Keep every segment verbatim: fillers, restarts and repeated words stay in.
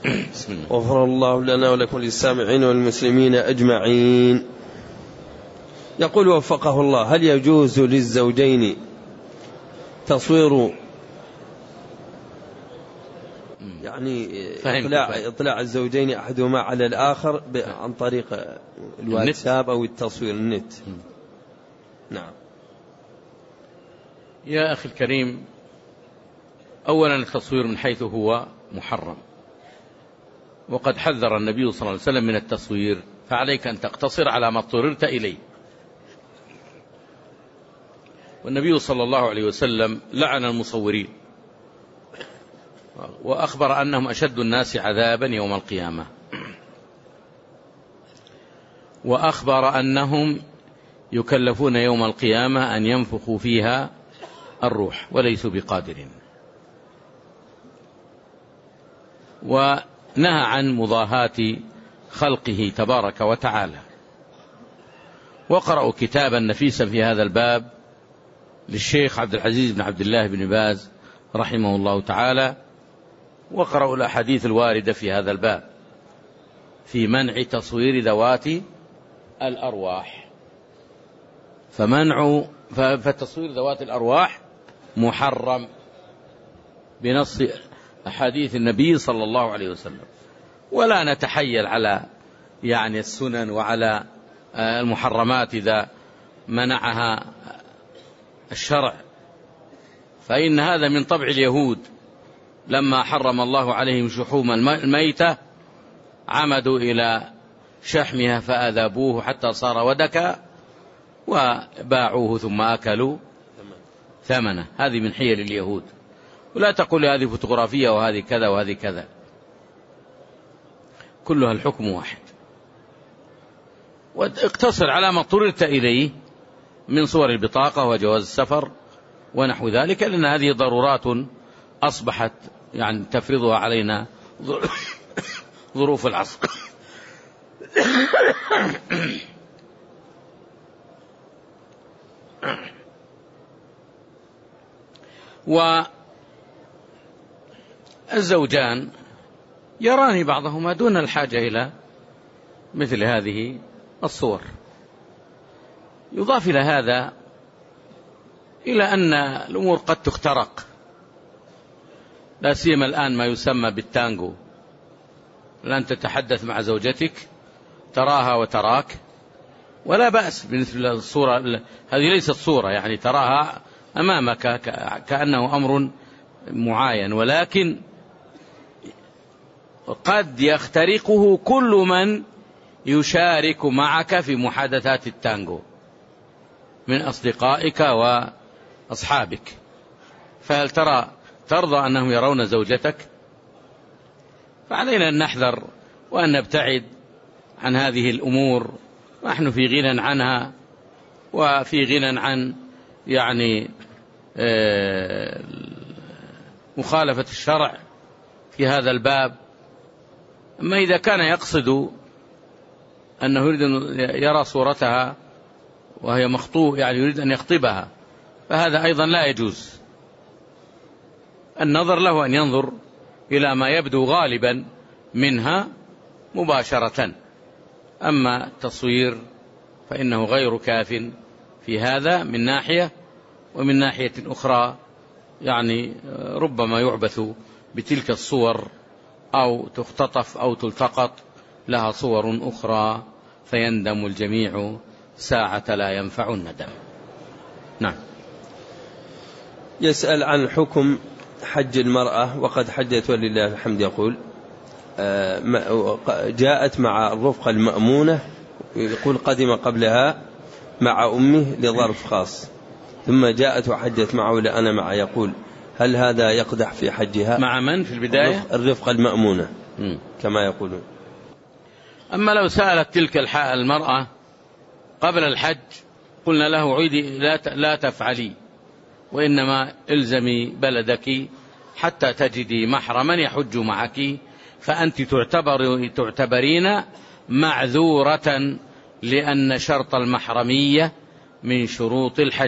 بسم الله. غفر الله لنا ولكم للسامعين والمسلمين أجمعين. يقول وفقه الله: هل يجوز للزوجين تصوير يعني إطلاع, إطلاع الزوجين أحدهما على الآخر عن طريق الواتساب أو التصوير النت؟ نعم. يا أخي الكريم، أولا التصوير من حيث هو محرم، وقد حذر النبي صلى الله عليه وسلم من التصوير، فعليك أن تقتصر على ما اضطررت إليه. والنبي صلى الله عليه وسلم لعن المصورين، وأخبر أنهم أشد الناس عذابا يوم القيامة، وأخبر أنهم يكلفون يوم القيامة أن ينفخوا فيها الروح وليسوا بقادرين. ونهى عن مضاهاة خلقه تبارك وتعالى. وقرأوا كتابا نفيسا في هذا الباب للشيخ عبد العزيز بن عبد الله بن باز رحمه الله تعالى، وقرأوا الأحاديث الواردة في هذا الباب في منع تصوير ذوات الأرواح. فمنع فتصوير ذوات الأرواح محرم بنص أحاديث النبي صلى الله عليه وسلم. ولا نتحيل على يعني السنن وعلى المحرمات إذا منعها الشرع، فإن هذا من طبع اليهود. لما حرم الله عليهم شحوم الميتة عمدوا إلى شحمها فأذابوه حتى صار ودكا وباعوه ثم أكلوا ثمنه. هذه من حيل اليهود. ولا تقول هذه فوتوغرافية وهذه كذا وهذه كذا، كلها الحكم واحد. واقتصر على ما اضطررت إليه من صور البطاقة وجواز السفر ونحو ذلك، لأن هذه ضرورات أصبحت يعني تفرضها علينا ظروف العصر. والزوجان يران بعضهما دون الحاجة إلى مثل هذه الصور. يضاف إلى هذا إلى أن الأمور قد تخترق، لا سيما الآن ما يسمى بالتانجو. الآن تتحدث مع زوجتك تراها وتراك ولا بأس بمثل الصورة. هذه ليست صورة، يعني تراها أمامك كأنه أمر معاين، ولكن قد يخترقه كل من يشارك معك في محادثات التانجو من أصدقائك وأصحابك. فهل ترى ترضى أنهم يرون زوجتك؟ فعلينا أن نحذر وأن نبتعد عن هذه الأمور. نحن في غنى عنها وفي غنى عن يعني مخالفة الشرع في هذا الباب. أما إذا كان يقصد أنه يريد أن يرى صورتها وهي مخطوء، يعني يريد أن يخطبها، فهذا أيضا لا يجوز. النظر له أن ينظر إلى ما يبدو غالبا منها مباشرة. أما التصوير فإنه غير كاف في هذا من ناحية، ومن ناحية أخرى يعني ربما يعبث بتلك الصور أو تختطف أو تلتقط لها صور أخرى فيندم الجميع ساعة لا ينفع الندم. نعم. يسأل عن حكم حج المرأة وقد حجت ولله الحمد. يقول جاءت مع الرفقة المأمونة، يقول قدم قبلها مع أمه لظرف خاص، ثم جاءت وحجت معه لأنا معه. يقول هل هذا يقدح في حجها؟ مع من في البداية؟ الرفقة المأمونة م. كما يقولون. أما لو سألت تلك المرأة قبل الحج قلنا له عيدي لا تفعلي، وإنما الزمي بلدك حتى تجدي محرما يحج معك، فأنت تعتبر تعتبرين معذورة، لأن شرط المحرمية من شروط الحج.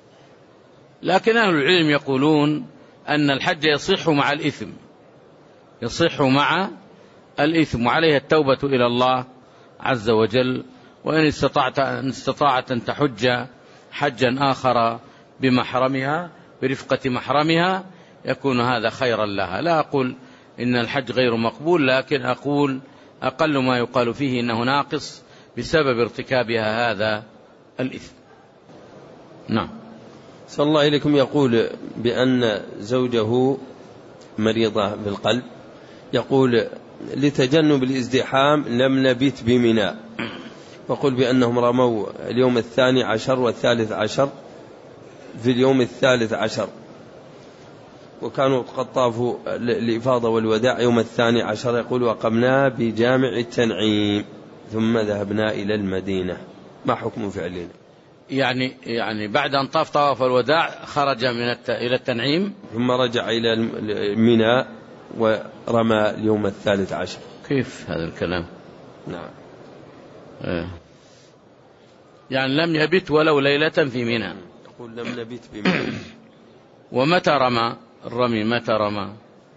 لكن أهل العلم يقولون أن الحج يصح مع الإثم، يصح مع الإثم، وعليها التوبة إلى الله عز وجل. وإن استطعت أن استطاعت أن تحج حجا آخر بمحرمها برفقة محرمها يكون هذا خيرا لها. لا أقول إن الحج غير مقبول، لكن أقول أقل ما يقال فيه إنه ناقص بسبب ارتكابها هذا الإثم. نعم. صلى الله إليكم يقول بأن زوجه مريضة بالقلب، يقول لتجنب الازدحام لم نبت بمنى، وقل بأنهم رموا اليوم الثاني عشر والثالث عشر في اليوم الثالث عشر، وكانوا قد طافوا الإفاضة والوداع يوم الثاني عشر. يقول وقمنا بجامع التنعيم ثم ذهبنا إلى المدينة، ما حكم فعلنا؟ يعني يعني بعد أن طاف طواف الوداع خرج من الت... إلى التنعيم ثم رجع إلى منى ورمى اليوم الثالث عشر. كيف هذا الكلام؟ نعم. آه. يعني لم يبت ولو ليلة في منى. يقول لم نبت بمنى. ومتى رمى الرمي؟ متى رمى؟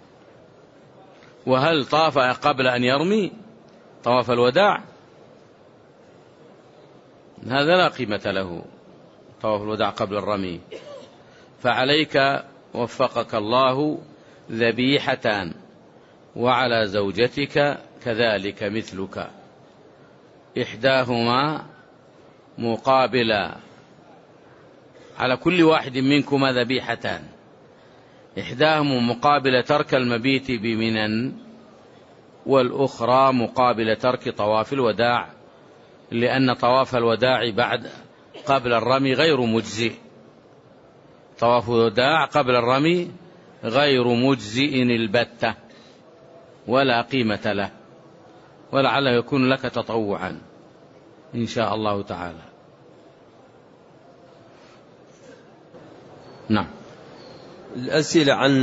وهل طاف قبل أن يرمي طواف الوداع؟ هذا لا قيمة له طواف الوداع قبل الرمي. فعليك وفقك الله ذبيحتان، وعلى زوجتك كذلك مثلك، إحداهما مقابلة، على كل واحد منكما ذبيحتان، إحداهما مقابل ترك المبيت بمنى، والأخرى مقابل ترك طواف الوداع، لأن طواف الوداع بعد قبل الرمي غير مجزئ. طواف الوداع قبل الرمي غير مجزئ البتة ولا قيمة له، ولعله يكون لك تطوعا إن شاء الله تعالى. نعم. الأسئلة عن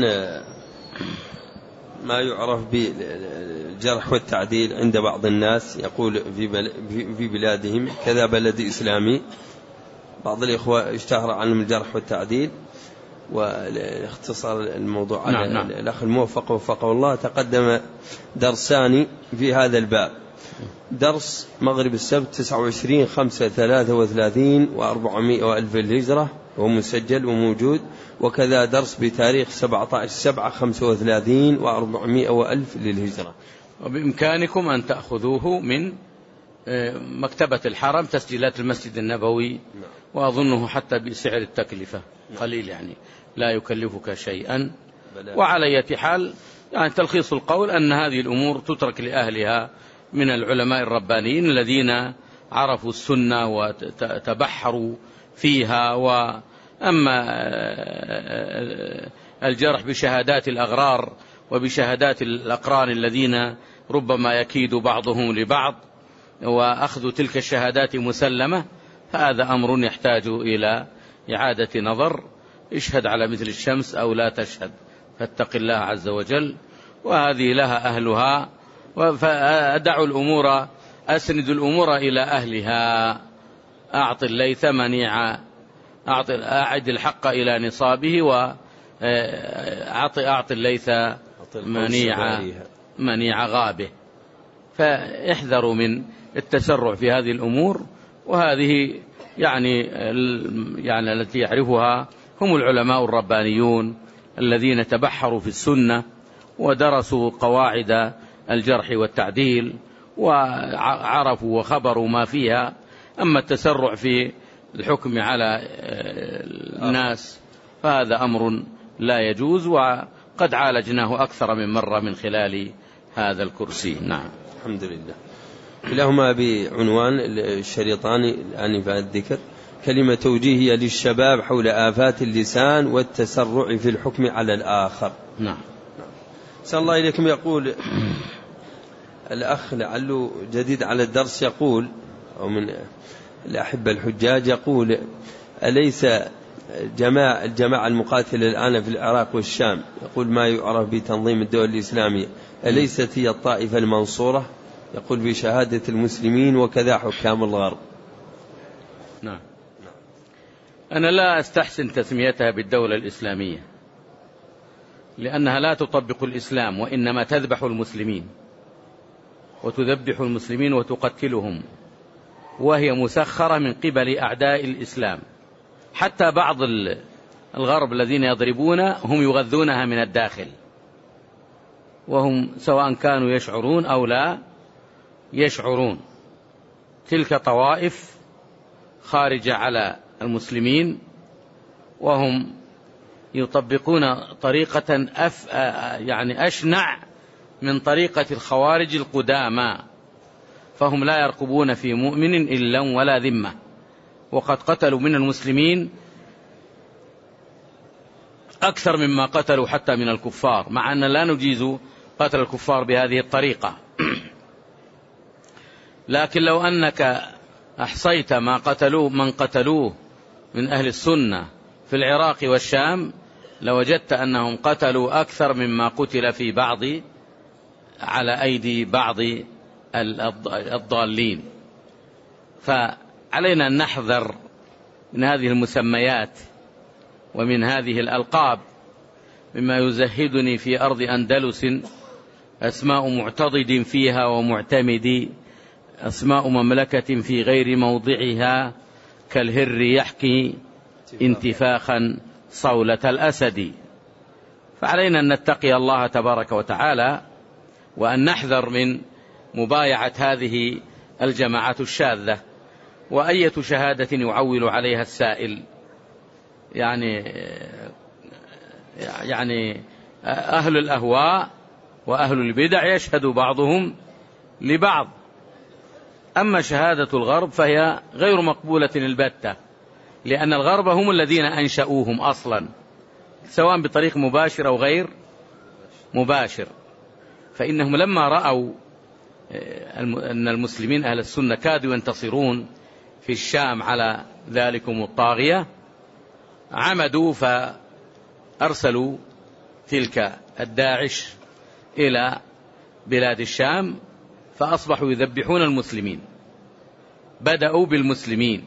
ما يعرف بالجرح والتعديل عند بعض الناس، يقول في بلادهم كذا بلد إسلامي بعض الإخوة اشتهر عنهم الجرح والتعديل، والاختصار الموضوع على نعم نعم. الأخ الموفق وفقه الله تقدم درسان في هذا الباب، درس مغرب السبت تسعة وعشرين خمسة ثلاثة وثلاثين وأربعمائة وألف الهجرة وهو مسجل وموجود، وكذا درس بتاريخ سبعة عشر سبعة خمسة وثلاثين وأربعمائة وألف للهجرة. وبإمكانكم أن تأخذوه من مكتبة الحرم تسجيلات المسجد النبوي، وأظنه حتى بسعر التكلفة قليل، يعني لا يكلفك شيئا. وعلى أي حال يعني تلخيص القول أن هذه الأمور تترك لأهلها من العلماء الربانيين الذين عرفوا السنة وتبحروا فيها. وأما الجرح بشهادات الأغرار وبشهادات الأقران الذين ربما يكيد بعضهم لبعض وأخذ تلك الشهادات مسلمة، فهذا أمر يحتاج إلى إعادة نظر. اشهد على مثل الشمس أو لا تشهد، فاتق الله عز وجل، وهذه لها أهلها. فأدعوا الأمور، أسند الأمور إلى أهلها. أعط الليث منيع، أعط أعد الحق إلى نصابه، وأعط أعط الليث منيع منيع غابه. فاحذروا من التسرع في هذه الأمور، وهذه يعني يعني التي يعرفها هم العلماء الربانيون الذين تبحروا في السنة ودرسوا قواعد الجرح والتعديل وعرفوا وخبروا ما فيها. أما التسرع في الحكم على الناس فهذا أمر لا يجوز، وقد عالجناه أكثر من مرة من خلال هذا الكرسي. نعم. الحمد لله. كلاهما بعنوان الشريطان الآنفة الذكر، كلمة توجيهية للشباب حول آفات اللسان والتسرع في الحكم على الآخر. نعم. صلى الله إليكم. يقول الأخ لعله جديد على الدرس، يقول أو من الأحبة الحجاج، يقول أليس جماعة الجماعة المقاتلة الآن في العراق والشام، يقول ما يعرف بتنظيم الدول الإسلامية، أليست هي الطائفة المنصورة؟ يقول بشهادة المسلمين وكذا حكام الغرب. نعم. أنا لا أستحسن تسميتها بالدولة الإسلامية، لأنها لا تطبق الإسلام، وإنما تذبح المسلمين وتذبح المسلمين وتقتلهم، وهي مسخرة من قبل أعداء الإسلام. حتى بعض الغرب الذين يضربون هم يغذونها من الداخل، وهم سواء كانوا يشعرون أو لا يشعرون. تلك طوائف خارجة على المسلمين، وهم يطبقون طريقة أف يعني أشنع من طريقة الخوارج القدامى، فهم لا يرقبون في مؤمن إلا ولا ذمة، وقد قتلوا من المسلمين أكثر مما قتلوا حتى من الكفار، مع أن لا نجيز قتل الكفار بهذه الطريقة. لكن لو أنك أحصيت ما قتلوه من قتلوه من أهل السنة في العراق والشام لوجدت أنهم قتلوا أكثر مما قتل في بعض على أيدي بعض الضالين. فعلينا أن نحذر من هذه المسميات ومن هذه الألقاب، مما يزهدني في أرض أندلس أسماء معتضد فيها ومعتمد، أسماء مملكة في غير موضعها كالهر يحكي انتفاخا صولة الأسد. فعلينا أن نتقي الله تبارك وتعالى، وأن نحذر من مبايعة هذه الجماعات الشاذة. وأية شهادة يعول عليها السائل، يعني يعني أهل الأهواء وأهل البدع يشهد بعضهم لبعض، أما شهادة الغرب فهي غير مقبولة البتة، لأن الغرب هم الذين أنشأوهم أصلا، سواء بطريق مباشر أو غير مباشر. فإنهم لما رأوا أن المسلمين أهل السنة كادوا ينتصرون في الشام على ذلكم الطاغية، عمدوا فأرسلوا تلك الداعش إلى بلاد الشام، فأصبحوا يذبحون المسلمين. بدأوا بالمسلمين،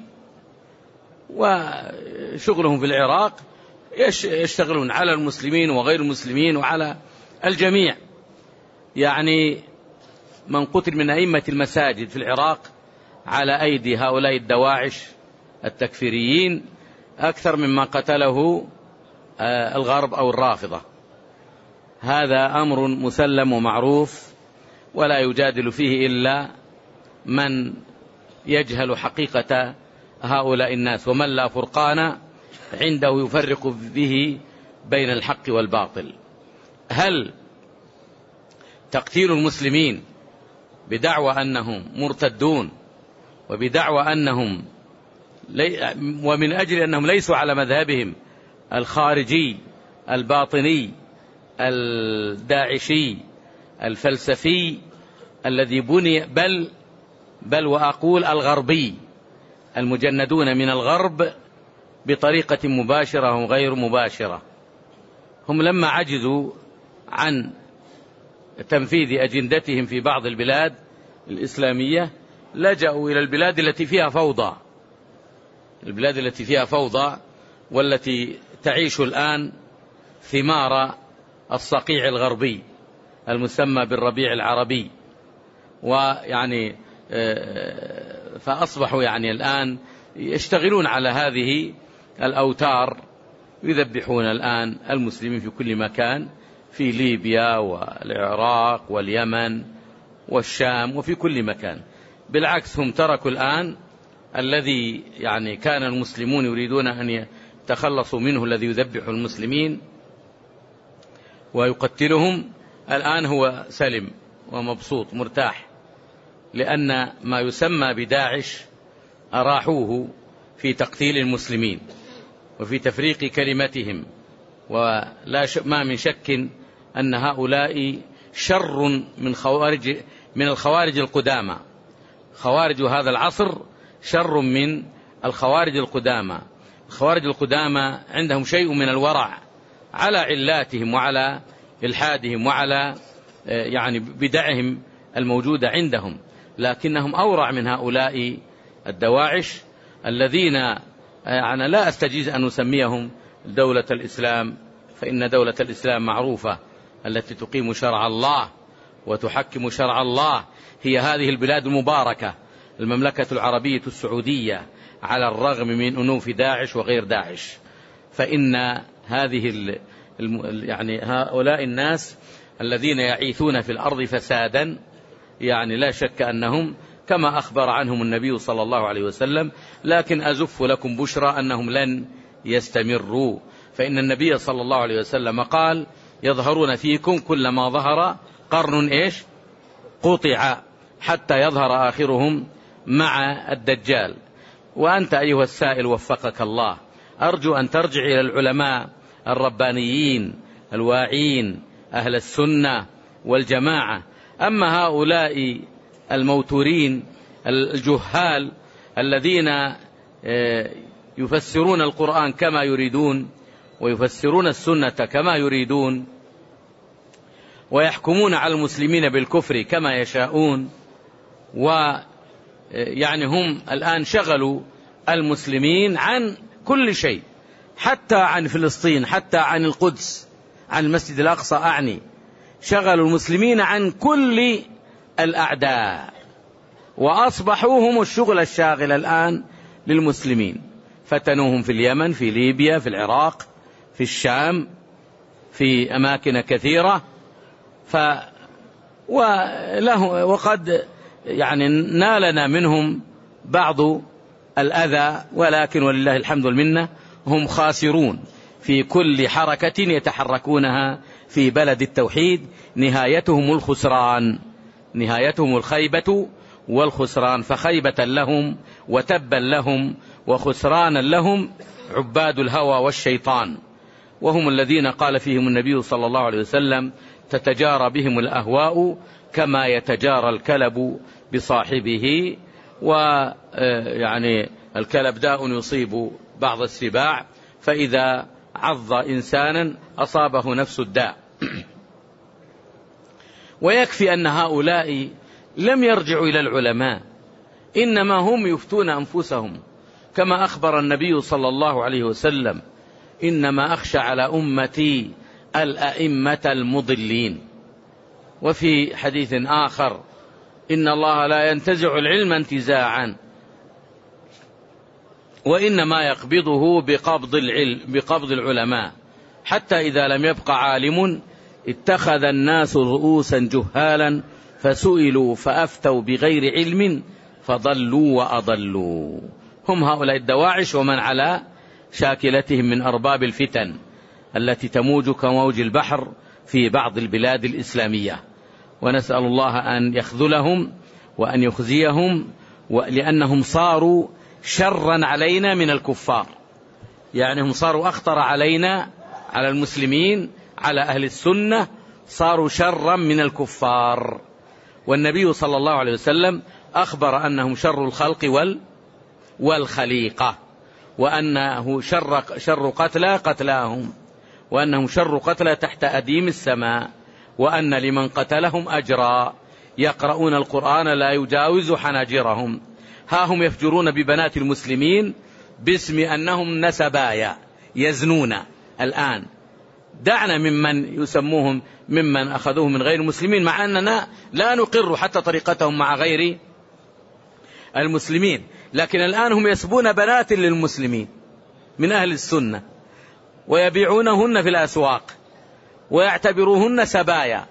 وشغلهم في العراق يشتغلون على المسلمين وغير المسلمين وعلى الجميع. يعني من قتل من أئمة المساجد في العراق على أيدي هؤلاء الدواعش التكفيريين أكثر مما قتله الغرب أو الرافضة. هذا أمر مسلم ومعروف، ولا يجادل فيه إلا من يجهل حقيقة هؤلاء الناس، ومن لا فرقان عنده يفرق به بين الحق والباطل. هل تقتيل المسلمين بدعوى أنهم مرتدون، وبدعوى أنهم لي ومن أجل أنهم ليسوا على مذهبهم الخارجي الباطني الداعشي الفلسفي الذي بني بل بل وأقول الغربي، المجندون من الغرب بطريقة مباشرة وغير مباشرة، هم لما عجزوا عن تنفيذ أجندتهم في بعض البلاد الإسلامية لجأوا إلى البلاد التي فيها فوضى، البلاد التي فيها فوضى والتي تعيش الآن ثمار الصقيع الغربي المسمى بالربيع العربي. ويعني فأصبحوا يعني الآن يشتغلون على هذه الأوتار، يذبحون الآن المسلمين في كل مكان، في ليبيا والعراق واليمن والشام وفي كل مكان. بالعكس هم تركوا الآن الذي يعني كان المسلمون يريدون أن يتخلصوا منه، الذي يذبح المسلمين ويقتلهم، الآن هو سلم ومبسوط مرتاح، لأن ما يسمى بداعش أراحوه في تقتيل المسلمين وفي تفريق كلمتهم. ولا ما من شك أن هؤلاء شر من خوارج من الخوارج القدامى. خوارج هذا العصر شر من الخوارج القدامى. الخوارج القدامى عندهم شيء من الورع على علاتهم وعلى إلحادهم وعلى يعني بدعهم الموجودة عندهم، لكنهم أورع من هؤلاء الدواعش الذين يعني لا أستجيز أن نسميهم دولة الإسلام فإن دولة الإسلام معروفة التي تقيم شرع الله وتحكم شرع الله هي هذه البلاد المباركة المملكة العربية السعودية، على الرغم من أنوف داعش وغير داعش. فإن هذه ال يعني هؤلاء الناس الذين يعيثون في الأرض فسادا يعني لا شك أنهم كما أخبر عنهم النبي صلى الله عليه وسلم، لكن أزف لكم بشرى أنهم لن يستمروا، فإن النبي صلى الله عليه وسلم قال: يظهرون فيكم كلما ظهر قرن إيش قطع حتى يظهر آخرهم مع الدجال. وأنت أيها السائل وفقك الله، أرجو أن ترجع إلى العلماء الربانيين الواعين أهل السنة والجماعة. أما هؤلاء الموتورين الجهال الذين يفسرون القرآن كما يريدون ويفسرون السنة كما يريدون ويحكمون على المسلمين بالكفر كما يشاءون، ويعني هم الآن شغلوا المسلمين عن كل شيء، حتى عن فلسطين، حتى عن القدس، عن المسجد الأقصى أعني، شغلوا المسلمين عن كل الأعداء، وأصبحوا هم الشغل الشاغل الآن للمسلمين. فتنوهم في اليمن، في ليبيا، في العراق، في الشام، في أماكن كثيرة. ف وله وقد يعني نالنا منهم بعض الأذى، ولكن ولله الحمد والمنة هم خاسرون في كل حركة يتحركونها في بلد التوحيد. نهايتهم الخسران، نهايتهم الخيبة والخسران، فخيبة لهم وتبا لهم وخسرانا لهم عباد الهوى والشيطان، وهم الذين قال فيهم النبي صلى الله عليه وسلم: تتجارى بهم الأهواء كما يتجارى الكلب بصاحبه. ويعني الكلب داء يصيب بعض السباع، فإذا عض إنسانا أصابه نفس الداء. ويكفي أن هؤلاء لم يرجعوا إلى العلماء، إنما هم يفتون أنفسهم، كما أخبر النبي صلى الله عليه وسلم: إنما أخشى على أمتي الأئمة المضلين. وفي حديث آخر: إن الله لا ينتزع العلم انتزاعا، وإنما يقبضه بقبض العلم بقبض العلماء، حتى إذا لم يبق عالم اتخذ الناس رؤوسا جهالا فسئلوا فأفتوا بغير علم فضلوا وأضلوا. هم هؤلاء الدواعش ومن على شاكلتهم من أرباب الفتن التي تموج كموج البحر في بعض البلاد الإسلامية. ونسأل الله أن يخذلهم وأن يخزيهم، لأنهم صاروا شرا علينا من الكفار، يعني هم صاروا أخطر علينا، على المسلمين، على أهل السنة، صاروا شرا من الكفار. والنبي صلى الله عليه وسلم أخبر أنهم شر الخلق وال والخليقة، وأنه شر, شر قتلى قتلاهم، وأنهم شر قتلى تحت أديم السماء، وأن لمن قتلهم أجرا يقرؤون القرآن لا يجاوز حناجرهم. ها هم يفجرون ببنات المسلمين باسم أنهم نسبايا يزنون الآن. دعنا ممن يسموهم ممن أخذوه من غير المسلمين، مع أننا لا نقر حتى طريقتهم مع غير المسلمين، لكن الآن هم يسبون بنات للمسلمين من أهل السنة ويبيعونهن في الأسواق ويعتبروهن سبايا.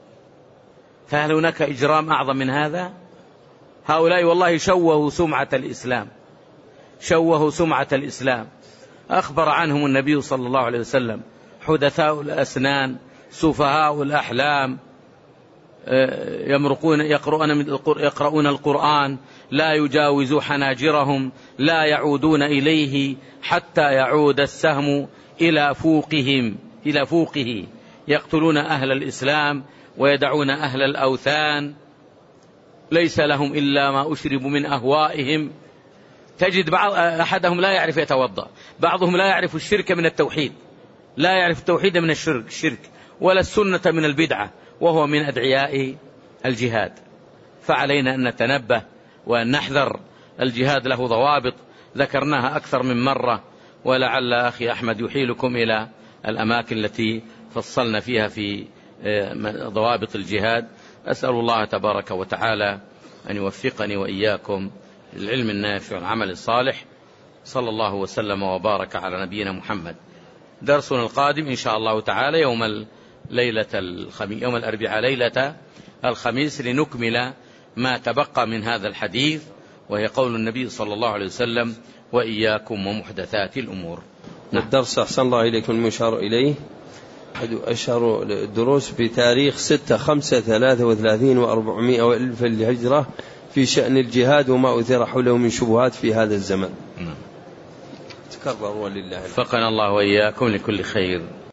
فهل هناك إجرام أعظم من هذا؟ هؤلاء والله شوهوا سمعة الإسلام، شوهوا سمعة الإسلام. أخبر عنهم النبي صلى الله عليه وسلم: حدثاء الأسنان، سفهاء الأحلام، يمرقون يقرؤون, يقرؤون القرآن لا يجاوز حناجرهم، لا يعودون إليه حتى يعود السهم إلى فوقهم إلى فوقه، يقتلون أهل الإسلام ويدعون أهل الأوثان، ليس لهم إلا ما أشربوا من أهوائهم. تجد بعض أحدهم لا يعرف يتوضأ، بعضهم لا يعرف الشرك من التوحيد، لا يعرف التوحيد من الشرك الشرك ولا السنة من البدعة، وهو من أدعياء الجهاد. فعلينا أن نتنبه وأن نحذر. الجهاد له ضوابط ذكرناها أكثر من مرة، ولعل أخي أحمد يحيلكم إلى الأماكن التي فصلنا فيها في ضوابط الجهاد. أسأل الله تبارك وتعالى أن يوفقني وإياكم للعلم النافع والعمل الصالح. صلى الله وسلم وبارك على نبينا محمد. درسنا القادم إن شاء الله تعالى يوم ليلة الخميس يوم الأربعاء ليلة الخميس لنكمل ما تبقى من هذا الحديث، وهي قول النبي صلى الله عليه وسلم: وإياكم ومحدثات الأمور. نعم. الدرس أحسن الله إليكم المشار إليه أحد أشهر الدروس بتاريخ ستة خمسة ثلاثة وثلاثين وأربعمائة وألف الهجرة في شأن الجهاد وما أثير حوله من شبهات في هذا الزمن. نعم. تكرر ولله. فقنا الله وإياكم لكل خير.